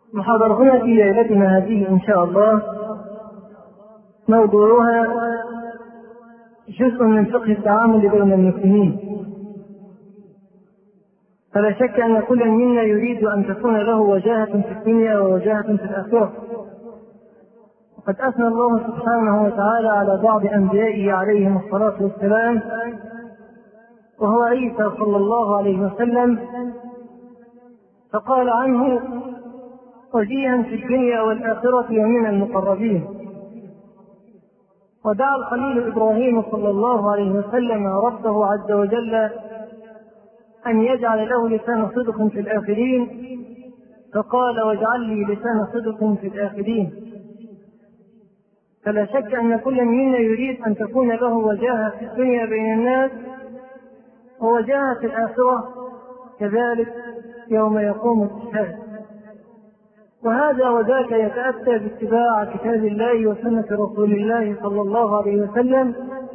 محاضرتنا في ليلتنا هذه إن شاء الله موضوعها جزء من فقه التعامل بين المسلمين. فلا شك أن كل منا يريد أن تكون له وجاهة في الدنيا ووجاهة في الآخرة. وقد أثنى الله سبحانه وتعالى على بعض أنبيائه عليهم الصلاة والسلام، وهو عيسى صلى الله عليه وسلم، فقال عنه وجيها في الدنيا والآخرة ومن المقربين. ودعا الخليل إبراهيم صلى الله عليه وسلم ربه عز وجل أن يجعل له لسان صدق في الآخرين، فقال واجعل لي لسان صدق في الآخرين. فلا شك أن كل منا يريد أن تكون له وجاهة في الدنيا بين الناس ووجاهة في الآخرة كذلك يوم يقوم الحساب. وهذا وذاك يتأتى باتباع كتاب الله وسنة رسول الله صلى الله عليه وسلم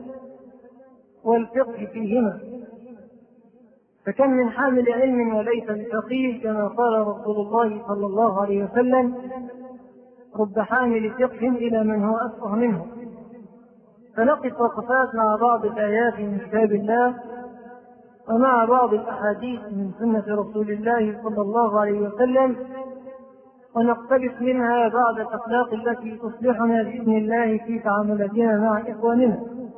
والفقه فيهما. فكم من حامل علم وليس بفقيه كما قال رسول الله صلى الله عليه وسلم: رب حامل فقه إلى من هو أفقه منه. فنقف وقفات مع بعض الآيات من كتاب الله ومع بعض الأحاديث من سنة رسول الله صلى الله عليه وسلم، ونقتبس منها بعض الأخلاق التي تصلحنا بإذن الله في تعاملاتنا مع إخواننا.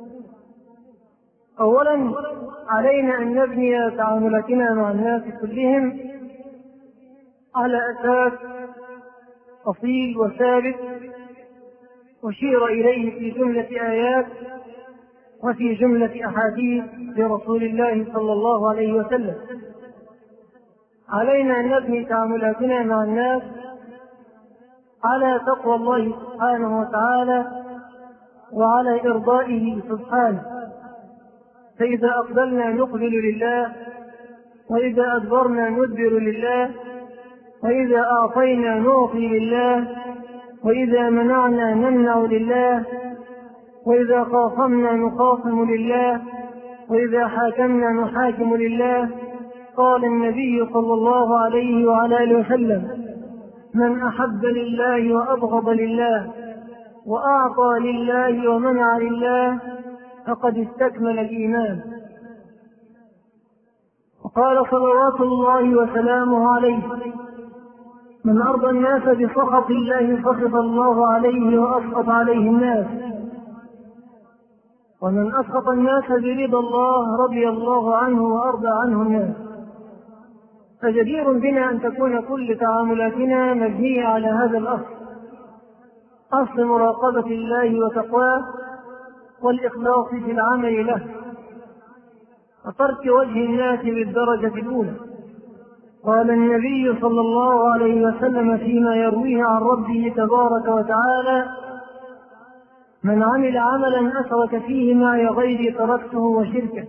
أولا، علينا أن نبني تعاملاتنا مع الناس كلهم على أساس أصيل وثابت أشير إليه في جملة آيات وفي جملة أحاديث لرسول الله صلى الله عليه وسلم. علينا أن نبني تعاملاتنا مع الناس على تقوى الله سبحانه وتعالى وعلى إرضائه سبحانه. فإذا أقبلنا نقبل لله، وإذا أدبرنا ندبر لله، وإذا أعطينا نعطي لله، وإذا منعنا نمنع لله، وإذا خاصمنا نخاصم لله، وإذا حاكمنا نحاكم لله. قال النبي صلى الله عليه وعلى آله وسلم: من أحب لله وأبغض لله وأعطى لله ومنع لله فقد استكمل الإيمان. وقال صلوات الله وسلامه عليه: من أرضى الناس بسخط الله سخط الله عليه وأسخط عليه الناس، ومن أسخط الناس برضا الله رضي الله عنه وأرضى عنه الناس. فجدير بنا أن تكون كل تعاملاتنا مبنية على هذا الأصل، أصل مراقبة الله وتقواه والإخلاص في العمل له، وترك وجه الناس بالدرجة الأولى. قال النبي صلى الله عليه وسلم فيما يرويه عن ربه تبارك وتعالى: من عمل عملا أشرك فيه معي غيري تركته وشركه.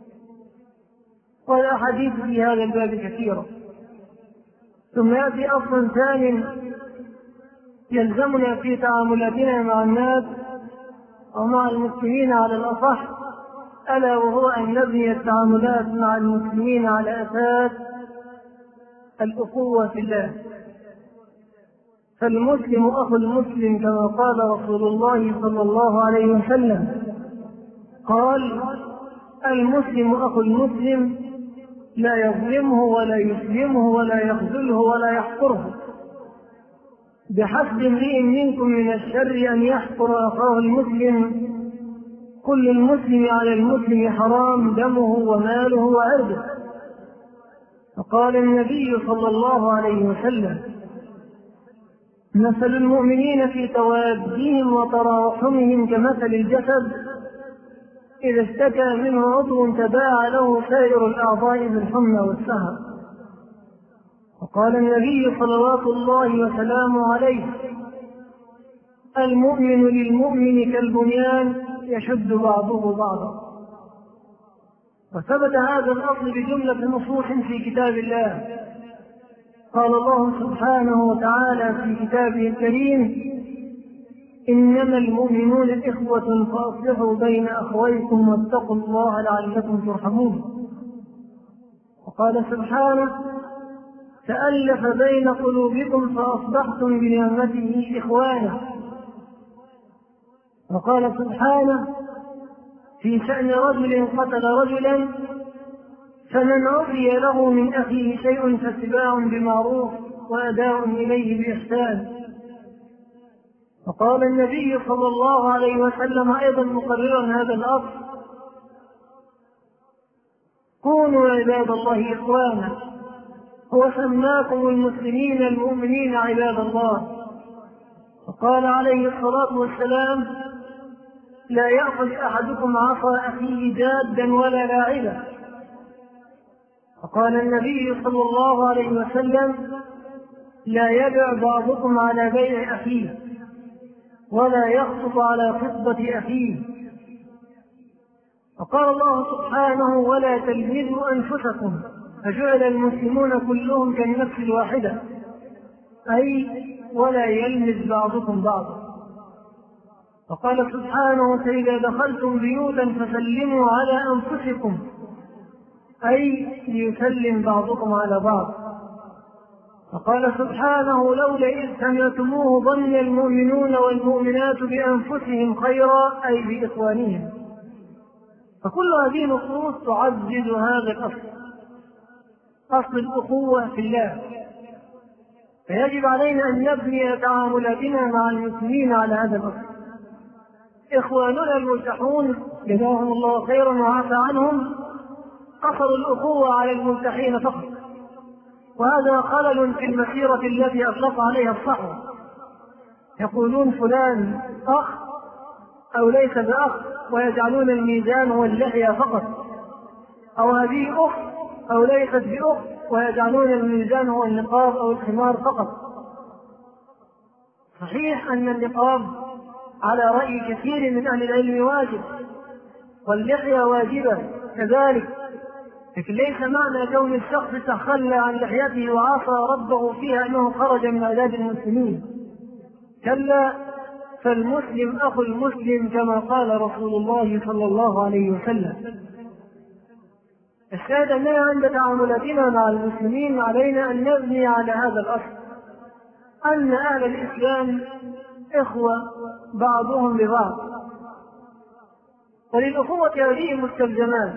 والأحاديث في هذا الباب كثيرة. ثم يأتي أصل ثاني يلزمنا في تعاملاتنا مع الناس ومع المسلمين على الأصح، ألا وهو أن نبني التعاملات مع المسلمين على أساس الأخوة في الله. فالمسلم أخو المسلم كما قال رسول الله صلى الله عليه وسلم، قال: المسلم أخو المسلم لا يظلمه ولا يسلمه ولا يخذله ولا يحقره. بحسب امرئ منكم من الشر أن يحقر أخاه المسلم. كل المسلم على المسلم حرام دمه وماله وعرضه. فقال النبي صلى الله عليه وسلم: مثل المؤمنين في توادهم وتراحمهم كمثل الجسد إذا اشتكى منه عضو تداعى له سائر الأعضاء بالحمى والسهر. وقال النبي صلوات الله وسلامه عليه: المؤمن للمؤمن كالبنيان يشد بعضه بعضا. وثبت هذا الأصل بجملة نصوص في كتاب الله. قال الله سبحانه وتعالى في كتابه الكريم: إنما المؤمنون إخوة فأصلحوا بين أخويكم واتقوا الله لعلكم ترحمون. وقال سبحانه: فألف بين قلوبكم فأصبحتم بنعمته إخوانا. وقال سبحانه في شأن رجل قتل رجلا فمن عفي له من أخيه شيء فاتباع بمعروف وأداء إليه بإحسان. وقال النبي صلى الله عليه وسلم أيضا مقررا هذا الأصل: كونوا عباد الله إخوانا، هو سماكم المسلمين المؤمنين عباد الله. وقال عليه الصلاة والسلام: لا يأخذ أحدكم عصا أخيه جادا ولا لاعبا. وقال النبي صلى الله عليه وسلم: لا يبع بعضكم على بيع أخيه ولا يخطب على خطبة أخيه. وقال الله سبحانه: ولا تلمزوا أنفسكم فجعل المسلمون كلهم كالنفس الواحدة، أي ولا يلمز بعضكم بعضا. وقال سبحانه: فإذا دخلتم بيوتا فسلموا على أنفسكم، أي ليسلم بعضكم على بعض. وقال سبحانه: لولا إذ سمعتموه ظن المؤمنون والمؤمنات بأنفسهم خيرا، أي بإخوانهم. فكل هذه النصوص تعزز هذا الأصل، أصل الأخوة في الله. فيجب علينا أن نبني تعاملاتنا مع المسلمين على هذا الأصل. إخواننا الملتحون جزاهم الله خيرا وعفى عنهم قصروا الأخوة على الملتحين فقط، وهذا خلل في المسيرة التي أطلق عليها الصحوة. يقولون فلان أخ أو ليس بأخ، ويجعلون الميزان هو اللحية فقط، أو هذه أخت أو ليست بأخت، ويجعلون الميزان هو النقاب أو الخمار فقط. صحيح أن النقاب على رأي كثير من أهل العلم واجب، واللحية واجبة كذلك، لكن ليس معنى كون الشخص تخلى عن لحيته وعصى ربه فيها أنه خرج من عداد المسلمين. كلا، فالمسلم أخو المسلم كما قال رسول الله صلى الله عليه وسلم. الشاهد أننا عند تعاملاتنا مع المسلمين علينا أن نبني على هذا الأصل، أن أهل الإسلام إخوة بعضهم ببعض. وللأخوة هذه مستلزمات،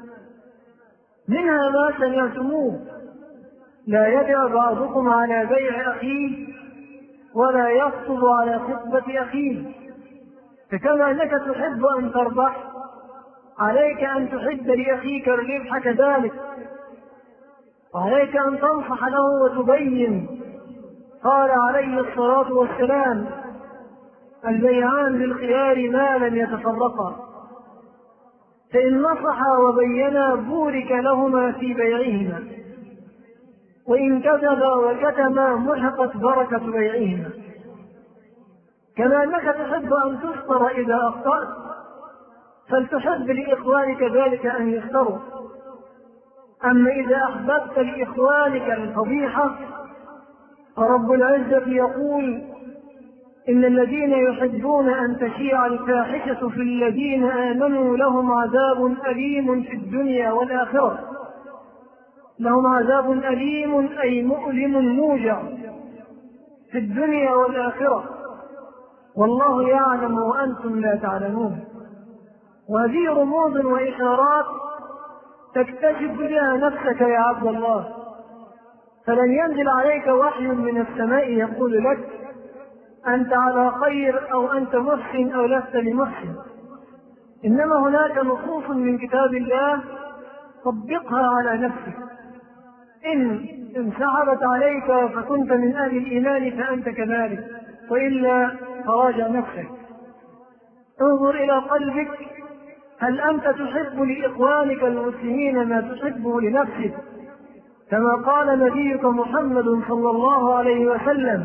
منها ما سمعتموه: لا يبع بعضكم على بيع أخيه ولا يخطب على خطبة أخيه. فكما أنك تحب أن تربح عليك أن تحب لأخيك الربح كذلك، وعليك أن تنصح له وتبين. قال عليه الصلاة والسلام: البيعان بالخيار ما لم يتفرقا، فإن نصحا وبينا بورك لهما في بيعهما، وإن كذبا وكتما محقت بركة بيعهما. كما أنك تحب أن تفطر إذا أخطأت، فلتحب لإخوانك ذلك أن يفطروا. أما إذا أحببت لإخوانك الفضيحة، فرب العزة يقول: إن الذين يحبون أن تشيع الفاحشة في الذين آمنوا لهم عذاب أليم في الدنيا والآخرة. لهم عذاب أليم أي مؤلم موجع في الدنيا والآخرة، والله يعلم وأنتم لا تعلمون. وهذه رموز وإشارات تكتشف بها نفسك يا عبد الله، فلن ينزل عليك وحي من السماء يقول لك أنت على خير أو أنت محسن أو لست بمحسن، إنما هناك نصوص من كتاب الله طبقها على نفسك. إن انسحبت عليك فكنت من أهل الإيمان فأنت كذلك، وإلا فراجع نفسك. انظر إلى قلبك، هل أنت تحب لإخوانك المسلمين ما تحبه لنفسك؟ كما قال نبيك محمد صلى الله عليه وسلم: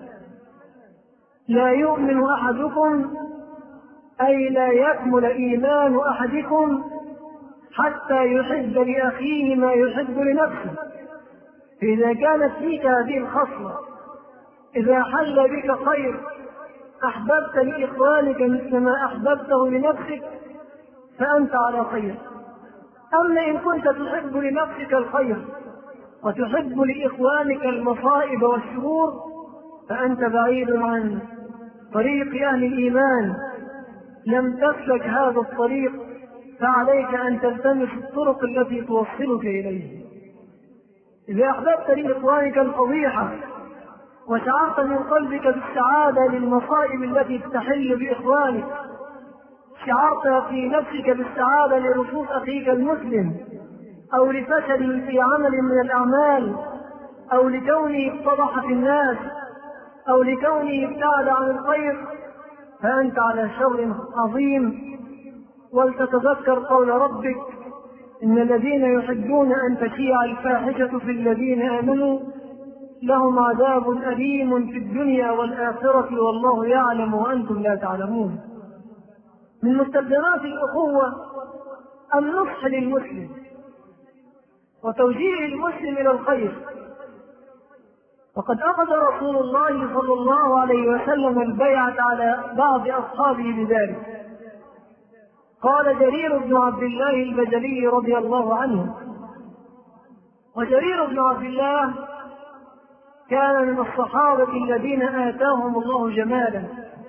لا يؤمن أحدكم، أي لا يكمل إيمان أحدكم حتى يحب لأخيه ما يحب لنفسه. فإذا كانت فيك هذه الخصلة، إذا حل بك خير أحببت لإخوانك مثل ما أحببته لنفسك، فأنت على خير. أما إن كنت تحب لنفسك الخير وتحب لإخوانك المصائب والشرور فأنت بعيد عن طريق أهل الإيمان. لم تسلك هذا الطريق فعليك أن تلتمس الطرق التي توصلك إليه. إذا أحببت لإخوانك الفضيحة وشعرت من قلبك بالسعادة للمصائب التي تحل بإخوانك، شعرت في نفسك بالسعادة لرفوق أخيك المسلم، أو لفشل في عمل من الأعمال، أو لكونه اتضح في الناس، أو لكونه ابتعد عن الخير، فأنت على شر عظيم. ولتتذكر قول ربك: إن الذين يحبون أن تشيع الفاحشة في الذين آمنوا لهم عذاب أليم في الدنيا والآخرة والله يعلم وأنتم لا تعلمون. من مستلزمات الأخوة النصح للمسلم وتوجيه المسلم إلى الخير. وقد أخذ رسول الله صلى الله عليه وسلم البيعة على بعض أصحابه بذلك. قال جرير بن عبد الله البجلي رضي الله عنه، وجرير بن عبد الله كان من الصحابة الذين آتاهم الله جمالا،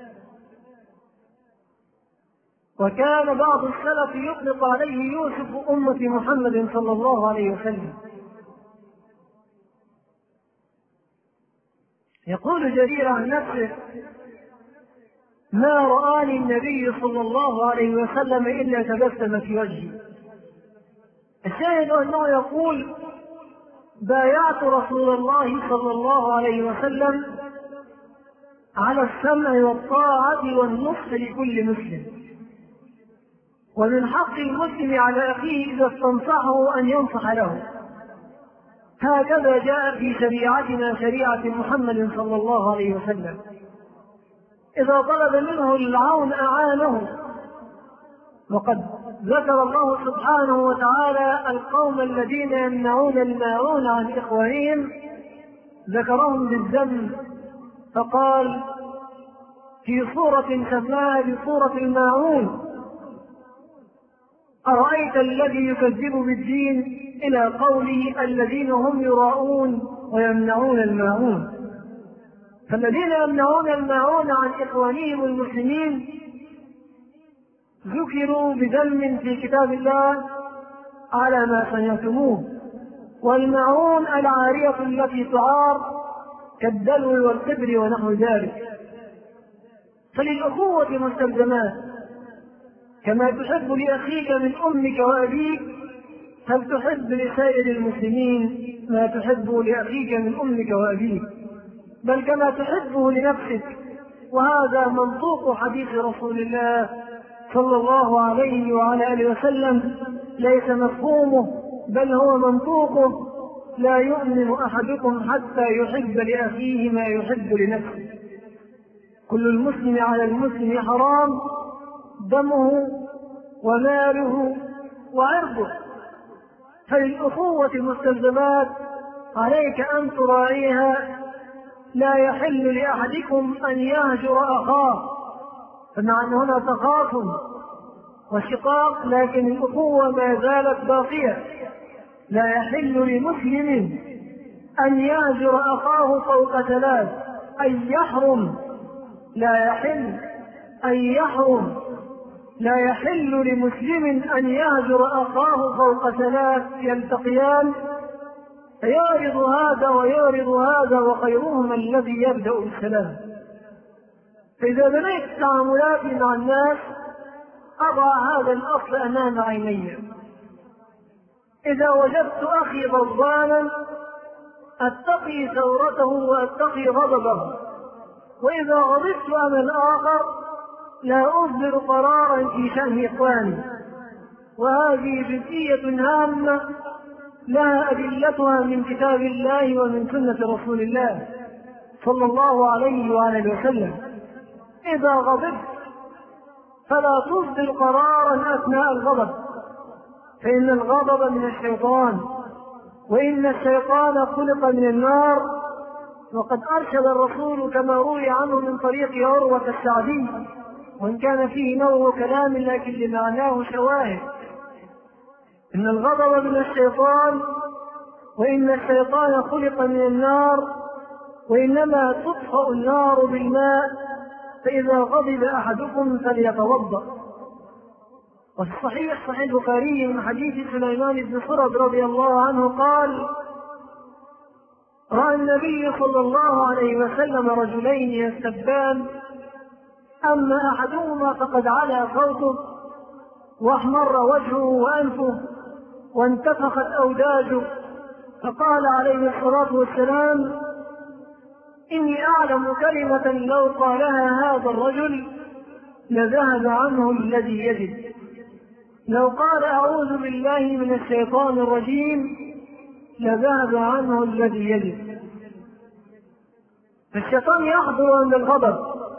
وكان بعض السلف يطلق عليه يوسف أمة محمد صلى الله عليه وسلم. يقول جرير عن نفسه: ما رآني النبي صلى الله عليه وسلم إلا تبسم في وجهي. الشاهد أنه يقول: بايعت رسول الله صلى الله عليه وسلم على السمع والطاعة والنصح لكل مسلم، ومن حق المسلم على أخيه إذا استنصحه أن ينصح له. هكذا جاء في شريعتنا، شريعة محمد صلى الله عليه وسلم. إذا طلب منه العون أعانه. وقد ذكر الله سبحانه وتعالى القوم الذين يمنعون الماعون عن إخوانهم، ذكرهم بالذم، فقال في سورة سماها بسورة الماعون: أرأيت الذي يكذب بالدين، إلى قوله الذين هم يراءون ويمنعون الماعون. فالذين يمنعون الماعون عن إخوانهم المسلمين ذكروا بذم في كتاب الله على ما سمعتموه. والماعون العارية التي تعار كالدلو والقبر ونحو ذلك. فللأخوة مستلزمات، كما تحب لأخيك من أمك وأبيك فلتحب لسائر المسلمين ما تحب لأخيك من أمك وأبيك، بل كما تحبه لنفسك. وهذا منطوق حديث رسول الله صلى الله عليه وعلى آله وسلم، ليس مفهومه بل هو منطوقه: لا يؤمن أحدكم حتى يحب لأخيه ما يحب لنفسه. كل المسلم على المسلم حرام، دمه وماله وعرضه. فللأخوة مستلزمات عليك أن تراعيها. لا يحل لأحدكم أن يهجر أخاه، فمع أن هنا تخاصم وشقاق، لكن الأخوة ما زالت باقية. لا يحل لمسلم أن يهجر أخاه فوق ثلاث، أي يحرم. لا يحل أي يحرم. لا يحل لمسلم أن يهجر أخاه فوق ثلاث يلتقيان فيعرض هذا ويعرض هذا، وخيرهما الذي يبدأ بالسلام. فإذا بنيت تعاملاتي مع الناس أضع هذا الأصل أمام عيني. إذا وجدت أخي غضبانا أتقي ثورته وأتقي غضبه، وإذا غضبت أنا الآخر لا أصدر قرارا في شأن إخواني. وهذه جزئية هامة لها أدلتها من كتاب الله ومن سنة رسول الله صلى الله عليه وآله وسلم. إذا غضبت فلا تصدر قرارا أثناء الغضب، فإن الغضب من الشيطان، وإن الشيطان خلق من النار. وقد أرشد الرسول كما روي عنه من طريق عروة السعدي، وإن كان فيه نوع كلام لكن لمعناه شواهد، إن الغضب من الشيطان وإن الشيطان خلق من النار، وإنما تطفأ النار بالماء، فإذا غضب أحدكم فليتوضأ. وفي الصحيح صحيح البخاري من حديث سليمان بن سرد رضي الله عنه قال: رأى النبي صلى الله عليه وسلم رجلين يستبان، أما أحدهما فقد علا صوته واحمر وجهه وأنفه وانتفخت أوداجه، فقال عليه الصلاة والسلام: إني أعلم كلمة لو قالها هذا الرجل لذهب عنه الذي يجد. لو قال أعوذ بالله من الشيطان الرجيم لذهب عنه الذي يجد. الشيطان يحضر عند الغضب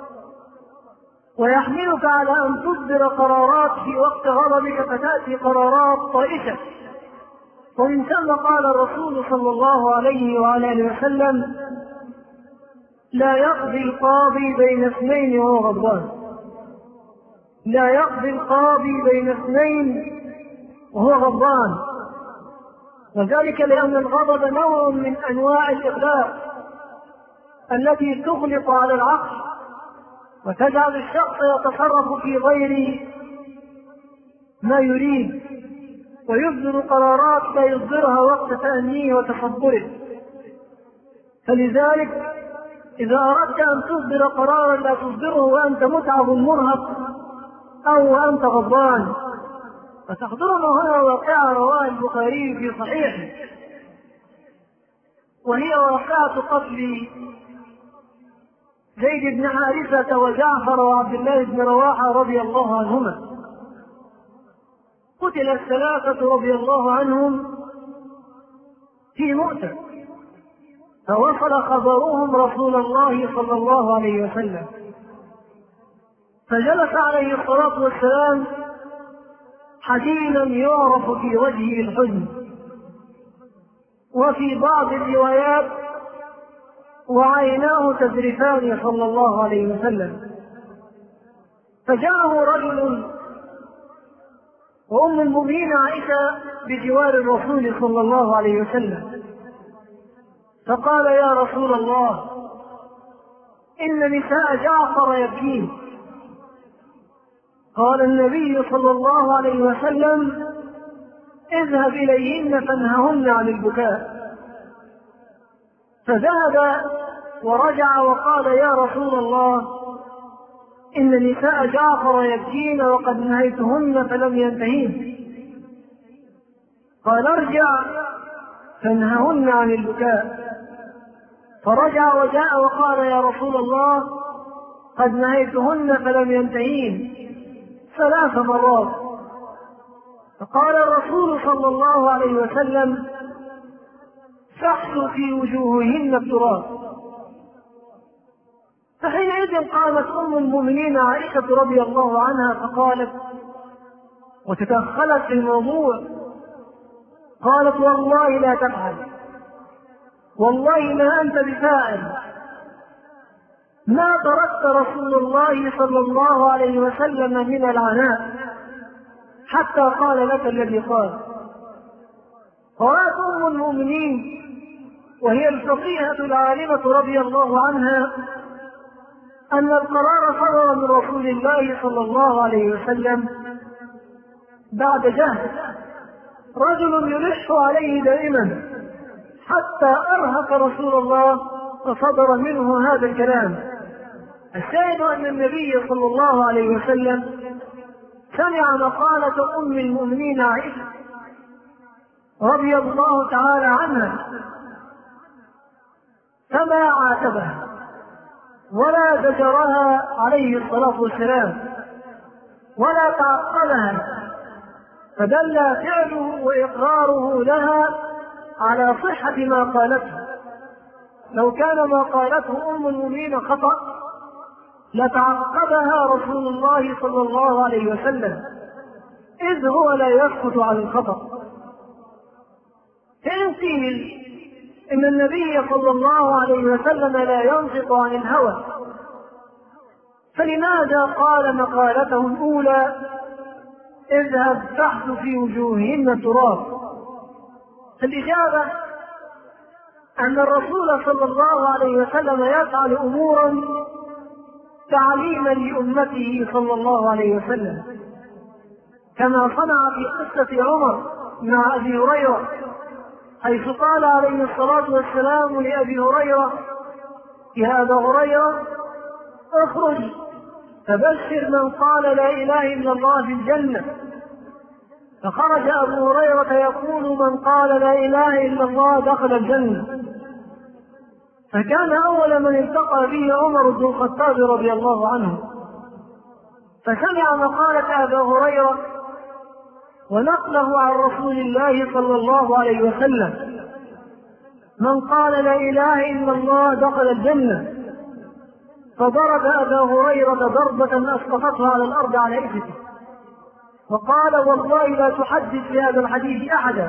ويحملك على أن تصدر قرارات في وقت غضبك، فتأتي قرارات طائشة. ومن ثم قال الرسول صلى الله عليه وعلى آله وسلم: لا يقضي القاضي بين اثنين وهو غضبان. لا يقضي القاضي بين اثنين وهو غضبان، وذلك لأن الغضب نوع من أنواع الإغلاق التي تغلق على العقل وتجعل الشخص يتصرف في غير ما يريد، ويصدر قرارات لا يصدرها وقت تأنيه وتصبره. فلذلك إذا أردت أن تصدر قرارا لا تصدره وأنت متعب مرهق أو وأنت غضبان. فتحضرنا هنا واقعة رواه البخاري في صحيحه، وهي واقعة قتل زيد بن حارثة وجعفر وعبد الله بن رواحة رضي الله عنهما. قتل الثلاثة رضي الله عنهم في مؤتة، فوصل خبرهم رسول الله صلى الله عليه وسلم، فجلس عليه الصلاة والسلام حزينا يعرف في وجهه الحزن. وفي بعض الروايات وعيناه تذرفان صلى الله عليه وسلم. فجاءه رجل وأم المؤمنين عائشة بجوار الرسول صلى الله عليه وسلم، فقال: يا رسول الله، إن نساء جعفر يبكين. قال النبي صلى الله عليه وسلم: اذهب إليهن فانههن عن البكاء. فذهب ورجع وقال: يا رسول الله، إن نساء جعفر يبكين وقد نهيتهن فلم ينتهين. قال: ارجع فانههن عن البكاء. فرجع وجاء وقال: يا رسول الله، قد نهيتهن فلم ينتهين 3 مرات. فقال الرسول صلى الله عليه وسلم: فاحثوا في وجوههن التراب. فحينئذ قامت أم المؤمنين عائشة رضي الله عنها فقالت وتدخلت في الموضوع، قالت: والله لا تفعل، والله ما أنت بفاعل، ما تركت رسول الله صلى الله عليه وسلم من العناء حتى قال لك الذي قال. قالت أم المؤمنين وهي الفقيهة العالمة رضي الله عنها أن القرار صدر من رسول الله صلى الله عليه وسلم بعد جهد، رجل يلح عليه دائما حتى أرهق رسول الله فصدر منه هذا الكلام. الشاهد أن النبي صلى الله عليه وسلم سمع مقالة أم المؤمنين عائشة رضي الله تعالى عنها، فما عاتبها ولا زجرها عليه الصلاة والسلام ولا تعقلها، فدل فعله وإقراره لها على صحة ما قالته. لو كان ما قالته أم المؤمنين خطأ لتعقبها رسول الله صلى الله عليه وسلم، إذ هو لا يسكت عن الخطأ. فإن قيل إن النبي صلى الله عليه وسلم لا ينطق عن الهوى، فلماذا قال مقالته الأولى: اذهب تحت في وجوههن التراب؟ الإجابة أن الرسول صلى الله عليه وسلم يفعل أمورا تعليما لأمته صلى الله عليه وسلم، كما صنع في قصة عمر مع أبي هريرة، حيث قال عليه الصلاة والسلام لأبي هريرة: يا أبا هريرة اخرج فبشر من قال لا إله إلا الله في الجنة. فخرج أبو هريرة يقول: من قال لا إله إلا الله دخل الجنة. فكان أول من التقى به عمر بن الخطاب رضي الله عنه، فسمع مقالة أبي هريرة ونقله عن رسول الله صلى الله عليه وسلم: من قال لا إله إلا الله دخل الجنة. فضرب أبا هريرة ضربة أسقطتها على الأرض على إثمه، وقال: والله لا تحدث بهذا الحديث أحدا.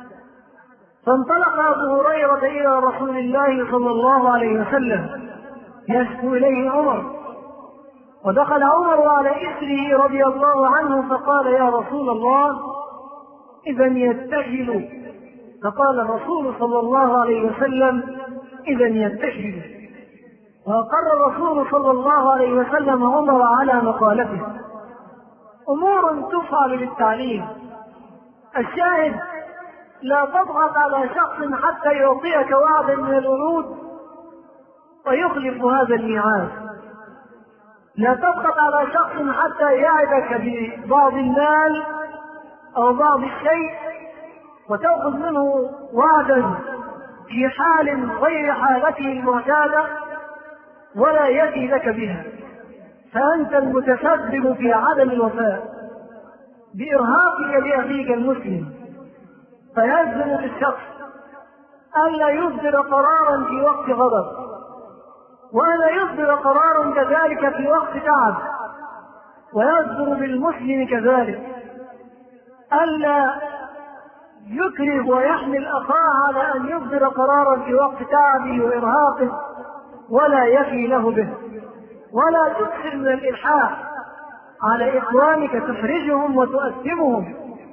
فانطلق أبو هريرة إلى رسول الله صلى الله عليه وسلم يشكو إليه عمر، ودخل عمر على إثره رضي الله عنه فقال: يا رسول الله إذا يتجل. فقال الرسول صلى الله عليه وسلم: إذا يتجل. وأقر الرسول صلى الله عليه وسلم عمر على مقالته. أمور تفعل للتعليم. الشاهد: لا تضغط على شخص حتى يعطيك وعدا من الوعود ويخلف هذا الميعاد. لا تضغط على شخص حتى يعدك ببعض المال أو بعض الشيء وتأخذ منه وعدا في حال غير حالته المعتادة ولا يفي لك بها، فأنت المتسبب في عدم الوفاء بإرهاقك لأخيك المسلم. فيلزم بالشخص ألا يصدر قرارا في وقت غضب، وألا يصدر قرارا كذلك في وقت تعب، ويصدر بالمسلم كذلك ألا يكره ويحمل أخاه على أن يصدر قرارا في وقت تعبه وإرهاقه ولا يفي له به. ولا تكثر من الإلحاح على إخوانك تحرجهم وتؤثمهم.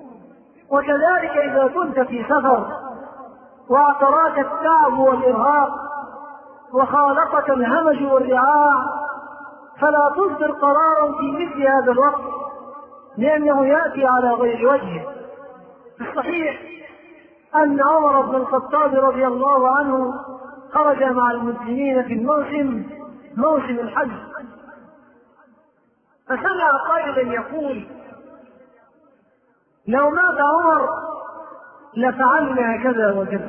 وكذلك إذا كنت في سفر واعتراك التعب والإرهاق وخالطك الهمج والرعاع فلا تصدر قرارا في مثل هذا الوقت، لأنه يأتي على غير وجهه. في الصحيح أن عمر بن الخطاب رضي الله عنه خرج مع المسلمين في موسم الحج، فسمع قائلا يقول: لو مات عمر لفعلنا كذا وكذا،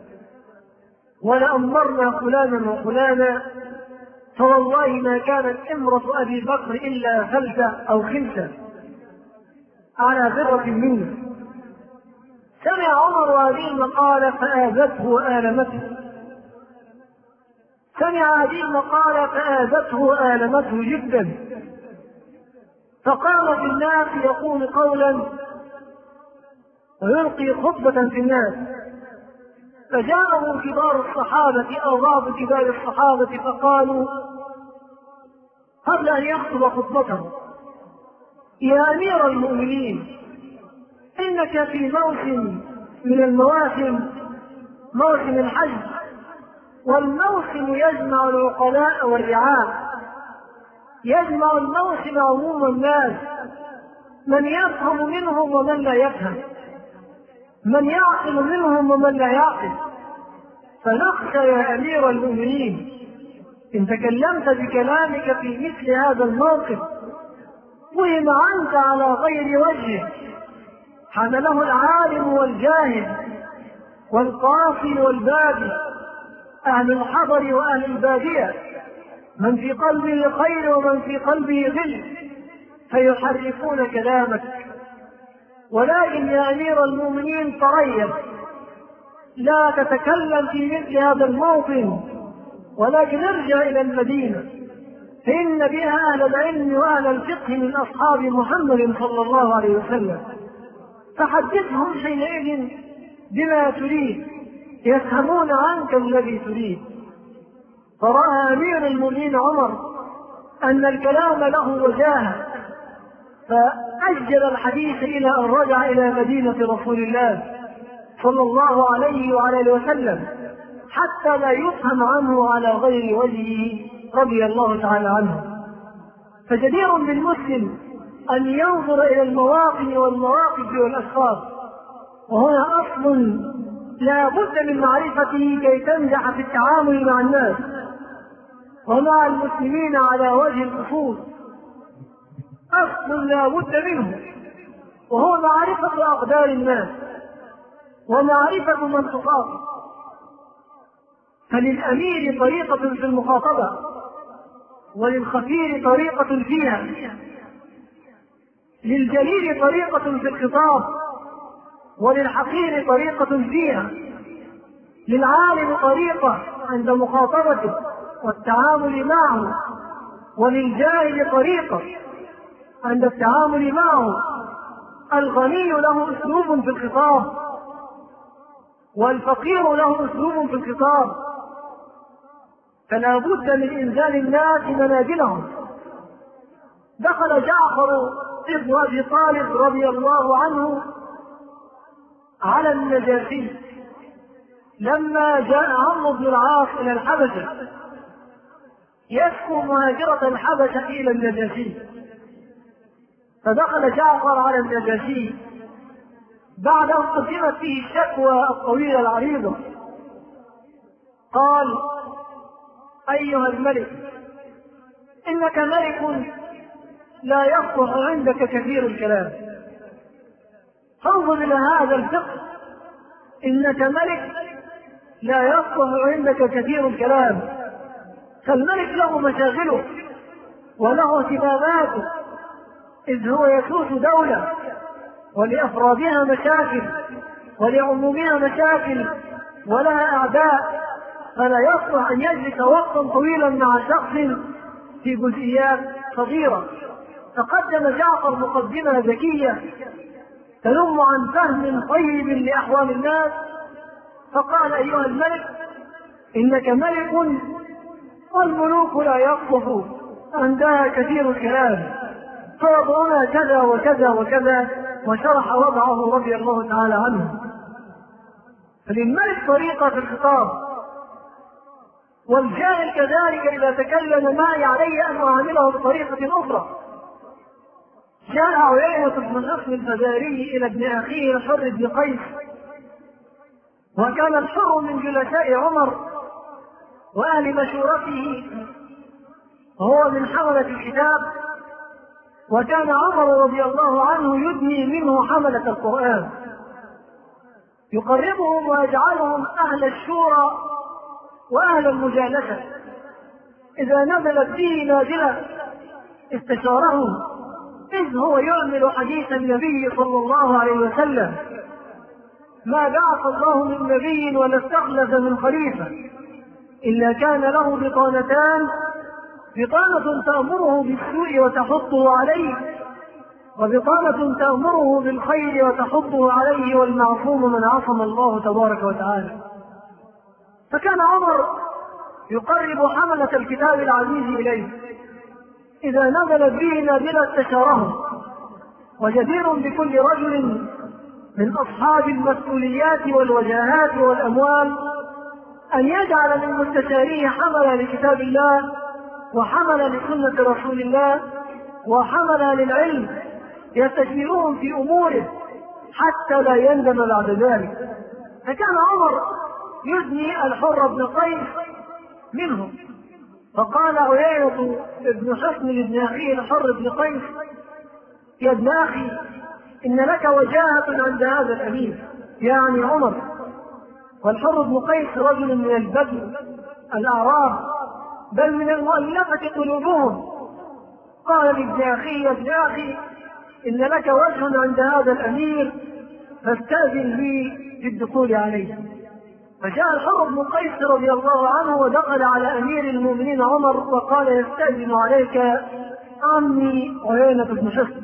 ولأمرنا فلانا وفلانا، فوالله ما كانت امرة أبي بكر إلا فلتة أو خلتة على ذرة منه. سمع عمر هذه المقالة فآذته وآلمته، سمع هذه المقالة فآذته وآلمته جدا، فقام في الناس يقول قولا ويلقي خطبة في الناس. فجاءه كبار الصحابة أو بعض كبار الصحابة فقالوا قبل أن يخطب خطبته: يا أمير المؤمنين، إنك في موسم من المواسم، موسم الحج، والموسم يجمع العقلاء والرعاة، يجمع الموسم عموم الناس، من يفهم منهم ومن لا يفهم، من يعقل منهم ومن لا يعقل. فنخشى يا أمير المؤمنين إن تكلمت بكلامك في مثل هذا الموقف وهم عنك على غير وجهه حمله العالم والجاهل والقاصي والبادي، أهل الحضر وأهل البادية، من في قلبه خير ومن في قلبه غل، فيحرفون كلامك. ولكن يا أمير المؤمنين تريث، لا تتكلم في مثل هذا الموطن، ولكن ارجع إلى المدينة، فإن بها أهل العلم وأهل الفقه من أصحاب محمد صلى الله عليه وسلم، فحدثهم حينئذ بما تريد، يفهمون عنك الذي تريد. فرأى أمير المؤمنين عمر أن الكلام له وجاهة، فأجل الحديث إلى أن رجع إلى مدينة رسول الله صلى الله عليه وعلى آله وسلم، حتى لا يفهم عنه على غير وجهه رضي الله تعالى عنه. فجدير بالمسلم أن ينظر إلى المواطن والمواقف والأشخاص، وهنا أصل لا بد من معرفته كي تنجح في التعامل مع الناس ومع المسلمين على وجه الخصوص. أصل لا بد منه، وهو معرفة أقدار الناس ومعرفة من تخاطب. فللأمير طريقة في المخاطبة، وللخفير طريقة فيها، للجليل طريقة في الخطاب، وللحقير طريقة فيها، للعالم طريقة عند مخاطبته والتعامل معه، وللجاهل طريقة عند التعامل معه. الغني له أسلوب في الخطاب، والفقير له أسلوب في الخطاب، فلا بد من إنزال الناس منازلهم. دخل جعفر ابن أبي طالب رضي الله عنه على النجاشي لما جاء عمرو بن العاص إلى الحبشة يشكو مهاجرة الحبشة إلى النجاشي، فدخل جعفر على النجاشي بعد أن قدمت فيه الشكوى الطويلة العريضة. قال: أيها الملك، إنك ملك لا يصلح عندك كثير الكلام. فانظر إلى هذا الفقه، إنك ملك لا يصلح عندك كثير الكلام. فالملك له مشاغله وله اهتماماته، إذ هو يسوس دولة ولأفرادها مشاكل ولعمومها مشاكل ولها أعداء، فلا يصلح أن يجلس وقتا طويلا مع شخص في جزئيات صغيرة. فقدم جعفر مقدمة ذكية تنم عن فهم طيب لأحوال الناس، فقال: أيها الملك، إنك ملك والملوك لا يصلح عندها كثير الكلام، فوضعنا كذا وكذا وكذا، وشرح وضعه رضي الله تعالى عنه. فللملك طريقة في الخطاب، والجاهل كذلك إذا تكلم معي علي أن أعامله بطريقة أخرى. جاء عيينة بن حصن الفزاري إلى ابن أخيه الحر بن قيس، وكان الحر من جلساء عمر وأهل مشورته، وهو من حملة الكتاب، وكان عمر رضي الله عنه يدني منه حملة القرآن، يقربهم ويجعلهم أهل الشورى وأهل المجالسة. إذا نزلت به نازلة استشارهم، إذ هو يعمل حديث النبي صلى الله عليه وسلم: ما بعث الله من نبي ولا استخلف من خليفة إلا كان له بطانتان، بطانة تأمره بالسوء وتحضه عليه، وبطانة تأمره بالخير وتحضه عليه، والمعصوم من عصم الله تبارك وتعالى. فكان عمر يقرب حملة الكتاب العزيز إليه، إذا نزلت به نازلة استشارهم. وجدير بكل رجل من أصحاب المسؤوليات والوجاهات والأموال أن يجعل من مستشاريه حملة لكتاب الله، وحملة لسنة رسول الله، وحملة للعلم يستشيرون في أموره حتى لا يندم بعد ذلك. فكان عمر يدني الحر بن قيس منهم. فقال عيينة بن حصن لابن أخيه الحر بن قيس: يا ابن أخي، إن لك وجاهة عند هذا الأمير، يعني عمر. والحر بن قيس رجل من البدو الأعراب، بل من المؤلفة قلوبهم. قال لابن أخيه: يا ابن أخي، إن لك وجه عند هذا الأمير، فاستأذن لي في الدخول عليه. فجاء الحر بن قيس رضي الله عنه ودخل على أمير المؤمنين عمر وقال: يستأذن عليك عمي عيينة بن حصن.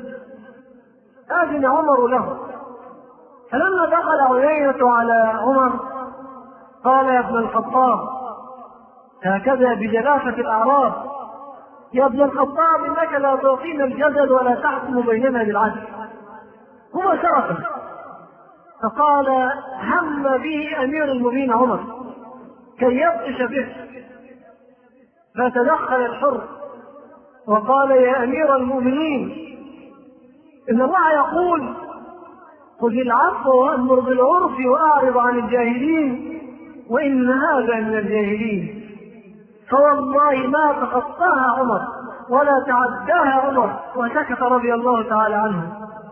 أذن عمر له. فلما دخل عيينة على عمر قال: يا ابن الخطاب، هكذا بجلافة الأعراب، يا ابن الخطاب، إنك لا تعطينا الجزل ولا تحكم بيننا بالعدل. هو شرفه. فقال: هم به أمير المؤمنين عمر، كي يبطش به، فتدخل الحر وقال: يا أمير المؤمنين، إن الله يقول: خذ العفو وأمر بالعرف وأعرض عن الجاهلين، وإن هذا من الجاهلين. فوالله ما تخطاها عمر ولا تعداها عمر، وسكت رضي الله تعالى عنه.